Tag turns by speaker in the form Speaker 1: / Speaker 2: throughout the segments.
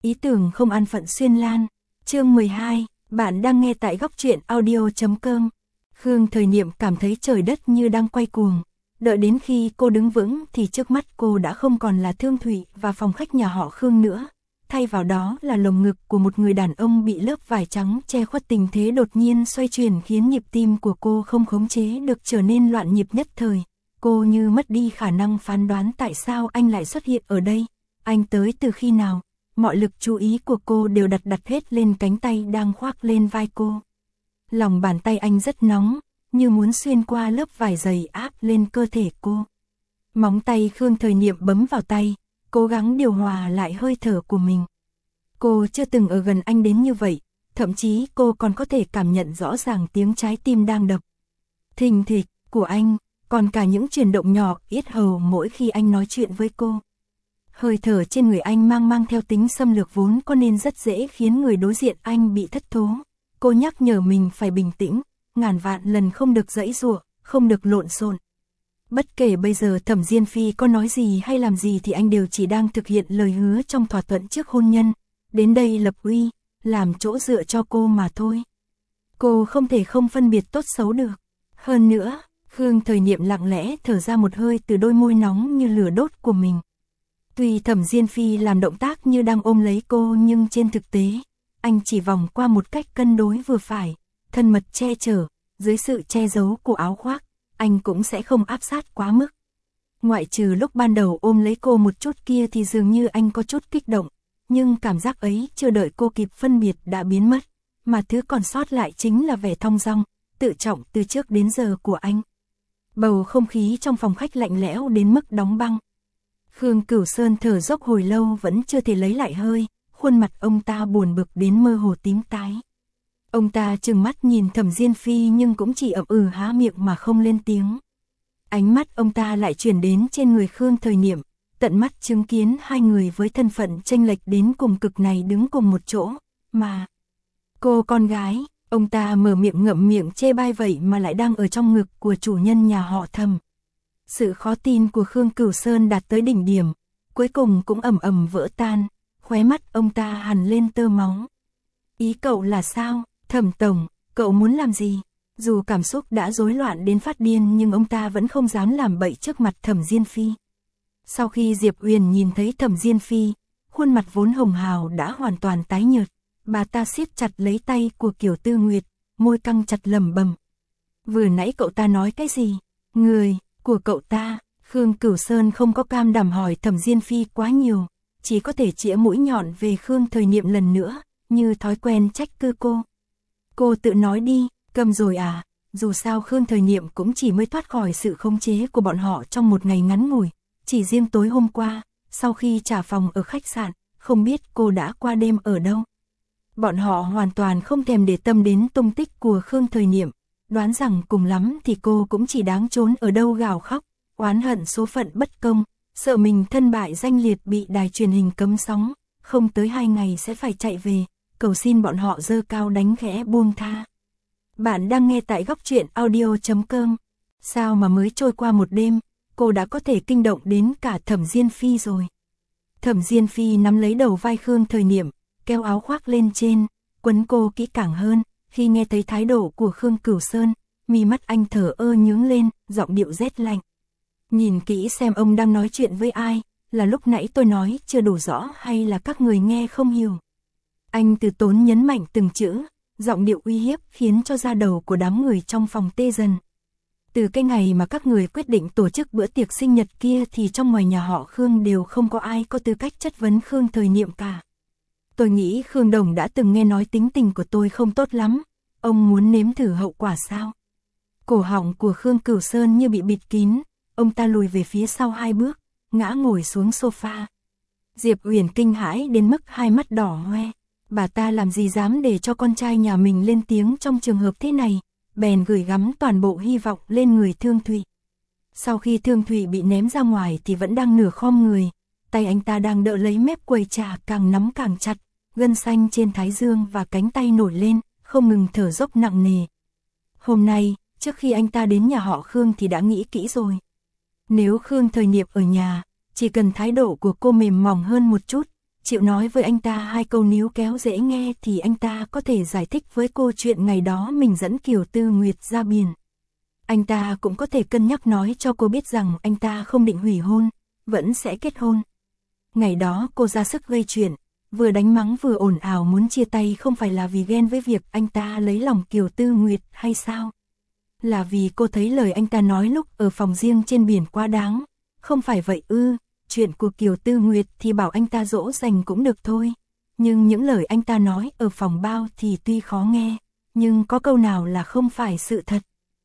Speaker 1: Ý tưởng không an phận xuyên lan. Chương 12, bạn đang nghe tại góc truyện audio.com. Khương Thời Niệm cảm thấy trời đất như đang quay cuồng. Đợi đến khi cô đứng vững thì trước mắt cô đã không còn là Thương Thụy và phòng khách nhà họ Khương nữa. Thay vào đó là lồng ngực của một người đàn ông bị lớp vải trắng che khuất. Tình thế đột nhiên xoay chuyển khiến nhịp tim của cô không khống chế được trở nên loạn nhịp nhất thời. Cô như mất đi khả năng phán đoán tại sao anh lại xuất hiện ở đây. Anh tới từ khi nào? Mọi lực chú ý của cô đều đặt hết lên cánh tay đang khoác lên vai cô. Lòng bàn tay anh rất nóng, như muốn xuyên qua lớp vải dày áp lên cơ thể cô. Móng tay Khương Thời Niệm bấm vào tay, cố gắng điều hòa lại hơi thở của mình. Cô chưa từng ở gần anh đến như vậy, thậm chí cô còn có thể cảm nhận rõ ràng tiếng trái tim đang đập thình thịch của anh, còn cả những chuyển động nhỏ yết hầu mỗi khi anh nói chuyện với cô. Hơi thở trên người anh mang theo tính xâm lược vốn có nên rất dễ khiến người đối diện anh bị thất thố. Cô nhắc nhở mình phải bình tĩnh, ngàn vạn lần không được giãy giụa, không được lộn xộn. Bất kể bây giờ Thẩm Diên Phi có nói gì hay làm gì thì anh đều chỉ đang thực hiện lời hứa trong thỏa thuận trước hôn nhân, đến đây lập uy, làm chỗ dựa cho cô mà thôi. Cô không thể không phân biệt tốt xấu được. Hơn nữa, Khương Thời Niệm lặng lẽ thở ra một hơi từ đôi môi nóng như lửa đốt của mình. Tuy Thẩm Diên Phi làm động tác như đang ôm lấy cô nhưng trên thực tế, anh chỉ vòng qua một cách cân đối vừa phải, thân mật che chở, dưới sự che giấu của áo khoác, anh cũng sẽ không áp sát quá mức. Ngoại trừ lúc ban đầu ôm lấy cô một chút kia thì dường như anh có chút kích động, nhưng cảm giác ấy chưa đợi cô kịp phân biệt đã biến mất, mà thứ còn sót lại chính là vẻ thong dong, tự trọng từ trước đến giờ của anh. Bầu không khí trong phòng khách lạnh lẽo đến mức đóng băng. Khương Cửu Sơn thở dốc hồi lâu vẫn chưa thể lấy lại hơi, khuôn mặt ông ta buồn bực đến mơ hồ tím tái. Ông ta trừng mắt nhìn Thẩm Diên Phi nhưng cũng chỉ ậm há miệng mà không lên tiếng. Ánh mắt ông ta lại chuyển đến trên người Khương Thời Niệm, tận mắt chứng kiến hai người với thân phận chênh lệch đến cùng cực này đứng cùng một chỗ, mà cô con gái, ông ta mở miệng ngậm miệng chê bai vậy mà lại đang ở trong ngực của chủ nhân nhà họ Thẩm. Sự khó tin của Khương Cửu Sơn đạt tới đỉnh điểm, cuối cùng cũng ầm vỡ tan, khóe mắt ông ta hằn lên tơ máu. Ý cậu là sao, Thẩm tổng, cậu muốn làm gì? Dù cảm xúc đã rối loạn đến phát điên nhưng ông ta vẫn không dám làm bậy trước mặt Thẩm Diên Phi. Sau khi Diệp Uyển nhìn thấy Thẩm Diên Phi, khuôn mặt vốn hồng hào đã hoàn toàn tái nhợt, bà ta siết chặt lấy tay của Kiều Tư Nguyệt, môi căng chặt lẩm bẩm. Vừa nãy cậu ta nói cái gì? Người của cậu ta? Khương Cửu Sơn không có cam đảm hỏi Thẩm Diên Phi quá nhiều, chỉ có thể chĩa mũi nhọn về Khương Thời Niệm lần nữa, như thói quen trách cứ cô. Cô tự nói đi, câm rồi à? Dù sao Khương Thời Niệm cũng chỉ mới thoát khỏi sự khống chế của bọn họ trong một ngày ngắn ngủi, chỉ riêng tối hôm qua, sau khi trả phòng ở khách sạn, không biết cô đã qua đêm ở đâu. Bọn họ hoàn toàn không thèm để tâm đến tung tích của Khương Thời Niệm, đoán rằng cùng lắm thì cô cũng chỉ đáng trốn ở đâu gào khóc, oán hận số phận bất công, sợ mình thân bại danh liệt bị đài truyền hình cấm sóng, không tới 2 ngày sẽ phải chạy về, cầu xin bọn họ giơ cao đánh khẽ buông tha. Bạn đang nghe tại góc truyện audio.com. Sao mà mới trôi qua một đêm, cô đã có thể kinh động đến cả Thẩm Diên Phi rồi. Thẩm Diên Phi nắm lấy đầu vai Khương Thời Niệm, kéo áo khoác lên trên, quấn cô kỹ càng hơn. Khi nghe thấy thái độ của Khương Cửu Sơn, mi mắt anh thở ơ nhướng lên, giọng điệu rét lạnh. Nhìn kỹ xem ông đang nói chuyện với ai, là lúc nãy tôi nói chưa đủ rõ hay là các người nghe không hiểu. Anh từ tốn nhấn mạnh từng chữ, giọng điệu uy hiếp khiến cho da đầu của đám người trong phòng tê dần. Từ cái ngày mà các người quyết định tổ chức bữa tiệc sinh nhật kia thì trong ngoài nhà họ Khương đều không có ai có tư cách chất vấn Khương Thời Niệm cả. Tôi nghĩ Khương Đồng đã từng nghe nói tính tình của tôi không tốt lắm, ông muốn nếm thử hậu quả sao? Cổ họng của Khương Cửu Sơn như bị bịt kín, ông ta lùi về phía sau 2 bước, ngã ngồi xuống sofa. Diệp Uyển kinh hãi đến mức hai mắt đỏ hoe, bà ta làm gì dám để cho con trai nhà mình lên tiếng trong trường hợp thế này, bèn gửi gắm toàn bộ hy vọng lên người Thương Thụy. Sau khi Thương Thụy bị ném ra ngoài thì vẫn đang nửa khom người, tay anh ta đang đỡ lấy mép quầy trà càng nắm càng chặt, gân xanh trên thái dương và cánh tay nổi lên, không ngừng thở dốc nặng nề. Hôm nay, trước khi anh ta đến nhà họ Khương thì đã nghĩ kỹ rồi. Nếu Khương Thời Niệm ở nhà, chỉ cần thái độ của cô mềm mỏng hơn một chút, chịu nói với anh ta 2 câu níu kéo dễ nghe thì anh ta có thể giải thích với cô chuyện ngày đó mình dẫn Kiều Tư Nguyệt ra biển. Anh ta cũng có thể cân nhắc nói cho cô biết rằng anh ta không định hủy hôn, vẫn sẽ kết hôn. Ngày đó cô ra sức gây chuyện, vừa đánh mắng vừa ồn ào muốn chia tay không phải là vì ghen với việc anh ta lấy lòng Kiều Tư Nguyệt hay sao? Là vì cô thấy lời anh ta nói lúc ở phòng riêng trên biển quá đáng, không phải vậy ư? Chuyện của Kiều Tư Nguyệt thì bảo anh ta dỗ dành cũng được thôi, nhưng những lời anh ta nói ở phòng bao thì tuy khó nghe, nhưng có câu nào là không phải sự thật.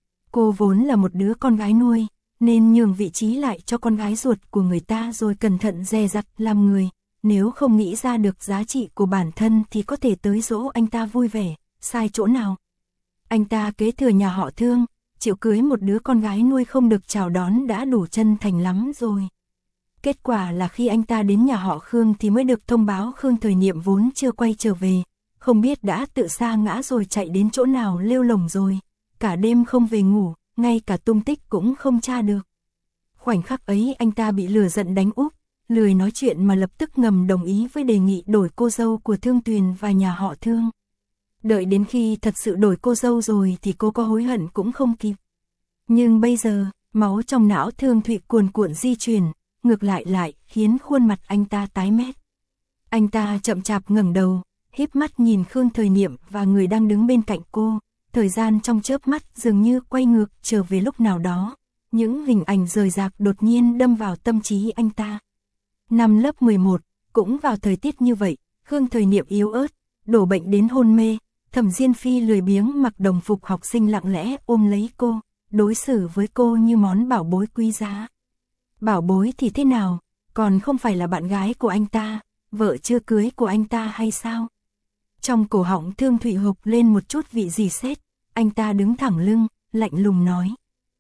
Speaker 1: Cô vốn là một đứa con gái nuôi, nên nhường vị trí lại cho con gái ruột của người ta rồi cẩn thận dè dặt làm người, nếu không nghĩ ra được giá trị của bản thân thì có thể tới dỗ anh ta vui vẻ, sai chỗ nào. Anh ta kế thừa nhà họ Thương, chịu cưới một đứa con gái nuôi không được chào đón đã đủ chân thành lắm rồi. Kết quả là khi anh ta đến nhà họ Khương thì mới được thông báo Khương Thời Niệm vốn chưa quay trở về, không biết đã tự sa ngã rồi chạy đến chỗ nào lêu lổng rồi, cả đêm không về ngủ, ngay cả tung tích cũng không tra được. Khoảnh khắc ấy anh ta bị lửa giận đánh úp, lười nói chuyện mà lập tức ngầm đồng ý với đề nghị đổi cô dâu của Thương Tuyền và nhà họ Thương. Đợi đến khi thật sự đổi cô dâu rồi thì cô có hối hận cũng không kịp. Nhưng bây giờ, máu trong não Thương Thụy cuồn cuộn di chuyển, ngược lại khiến khuôn mặt anh ta tái mét. Anh ta chậm chạp ngẩng đầu, híp mắt nhìn Khương Thời Niệm và người đang đứng bên cạnh cô, thời gian trong chớp mắt dường như quay ngược trở về lúc nào đó, những hình ảnh rời rạc đột nhiên đâm vào tâm trí anh ta. Năm lớp 11, cũng vào thời tiết như vậy, Khương Thời Niệm yếu ớt, đổ bệnh đến hôn mê, Thẩm Diên Phi lười biếng mặc đồng phục học sinh lặng lẽ ôm lấy cô, đối xử với cô như món bảo bối quý giá. Bảo bối thì thế nào, còn không phải là bạn gái của anh ta, vợ chưa cưới của anh ta hay sao? Trong cổ họng Thương Thụy hộc lên một chút vị gì sét, anh ta đứng thẳng lưng, lạnh lùng nói.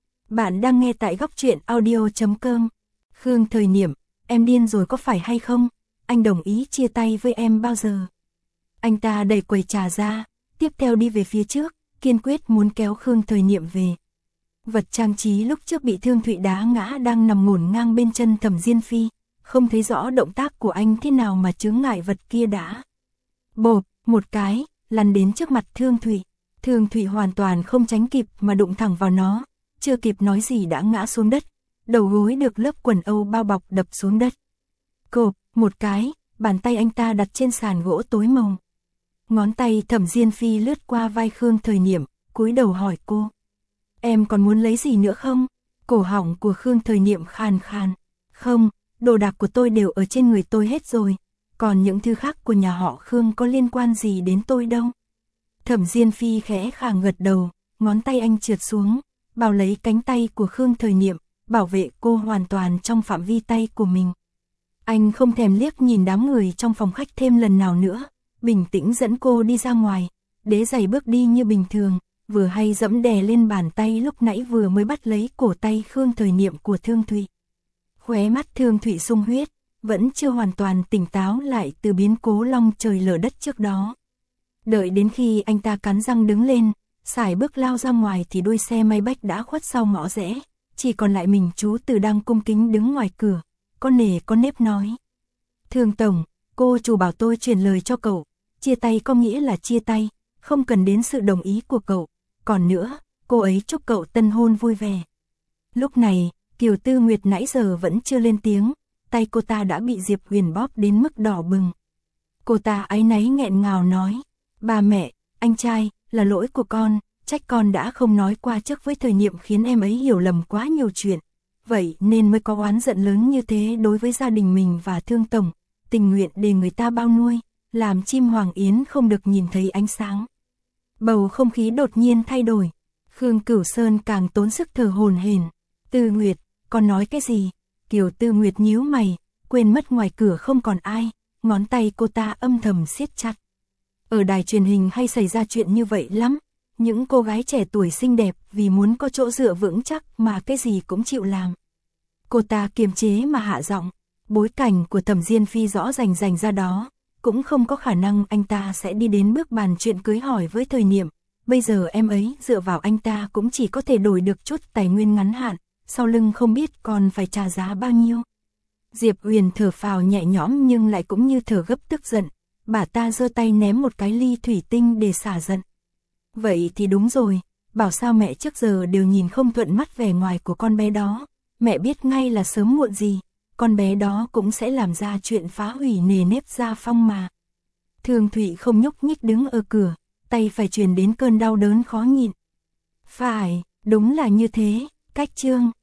Speaker 1: Bạn đang nghe tại góc truyện audio.com. Khương Thời Niệm, em điên rồi có phải hay không? Anh đồng ý chia tay với em bao giờ? Anh ta đẩy quầy trà ra, tiếp theo đi về phía trước, kiên quyết muốn kéo Khương Thời Niệm về. Vật trang trí lúc trước bị Thương Thụy đá ngã đang nằm ngổn ngang bên chân Thẩm Diên Phi, không thấy rõ động tác của anh thế nào mà chướng ngại vật kia đã. Bộp, một cái, lăn đến trước mặt Thương Thụy. Thương Thụy hoàn toàn không tránh kịp mà đụng thẳng vào nó, chưa kịp nói gì đã ngã xuống đất, đầu gối được lớp quần âu bao bọc đập xuống đất. Cộp, một cái, bàn tay anh ta đặt trên sàn gỗ tối màu. Ngón tay Thẩm Diên Phi lướt qua vai Khương Thời Niệm, cúi đầu hỏi cô. Em còn muốn lấy gì nữa không? Cổ họng của Khương Thời Niệm khàn khàn. Không, đồ đạc của tôi đều ở trên người tôi hết rồi, còn những thứ khác của nhà họ Khương có liên quan gì đến tôi đâu. Thẩm Diên Phi khẽ khàng gật đầu, ngón tay anh trượt xuống, bảo lấy cánh tay của Khương Thời Niệm, bảo vệ cô hoàn toàn trong phạm vi tay của mình. Anh không thèm liếc nhìn đám người trong phòng khách thêm lần nào nữa, bình tĩnh dẫn cô đi ra ngoài, đế giày bước đi như bình thường, vừa hay dẫm đè lên bàn tay lúc nãy vừa mới bắt lấy cổ tay Khương Thời Niệm của Thương Thụy. Khóe mắt Thương Thụy sung huyết, vẫn chưa hoàn toàn tỉnh táo lại từ biến cố long trời lở đất trước đó. Đợi đến khi anh ta cắn răng đứng lên, sải bước lao ra ngoài thì đuôi xe may bách đã khuất sau ngõ rẽ, chỉ còn lại mình chú Từ đang cung kính đứng ngoài cửa, có nề có nếp nói. Thương Tổng, cô chủ bảo tôi truyền lời cho cậu, chia tay có nghĩa là chia tay, không cần đến sự đồng ý của cậu, còn nữa, cô ấy chúc cậu tân hôn vui vẻ. Lúc này, Kiều Tư Nguyệt nãy giờ vẫn chưa lên tiếng, tay cô ta đã bị Diệp Huyền bóp đến mức đỏ bừng. Cô ta áy náy nghẹn ngào nói, ba mẹ, anh trai, là lỗi của con, trách con đã không nói qua trước với Thời Niệm khiến em ấy hiểu lầm quá nhiều chuyện, vậy nên mới có oán giận lớn như thế đối với gia đình mình và Thương Tổng, tình nguyện để người ta bao nuôi, làm chim hoàng yến không được nhìn thấy ánh sáng. Bầu không khí đột nhiên thay đổi, Khương Cửu Sơn càng tốn sức thở hổn hển. Tư Nguyệt, con nói cái gì? Kiều Tư Nguyệt nhíu mày, quên mất ngoài cửa không còn ai, ngón tay cô ta âm thầm siết chặt. Ở đài truyền hình hay xảy ra chuyện như vậy lắm, những cô gái trẻ tuổi xinh đẹp vì muốn có chỗ dựa vững chắc mà cái gì cũng chịu làm. Cô ta kiềm chế mà hạ giọng, bối cảnh của Thẩm Diên Phi rõ rành ra đó, cũng không có khả năng anh ta sẽ đi đến bước bàn chuyện cưới hỏi với Thời Niệm, bây giờ em ấy dựa vào anh ta cũng chỉ có thể đổi được chút tài nguyên ngắn hạn, sau lưng không biết còn phải trả giá bao nhiêu. Diệp Huyền thở phào nhẹ nhõm nhưng lại cũng như thở gấp tức giận. Bà ta giơ tay ném một cái ly thủy tinh để xả giận. Vậy thì đúng rồi, bảo sao mẹ trước giờ đều nhìn không thuận mắt vẻ ngoài của con bé đó. Mẹ biết ngay là sớm muộn gì, con bé đó cũng sẽ làm ra chuyện phá hủy nề nếp gia phong mà. Thường Thụy không nhúc nhích đứng ở cửa, tay phải truyền đến cơn đau đớn khó nhịn. Phải, đúng là như thế, Cách Trương,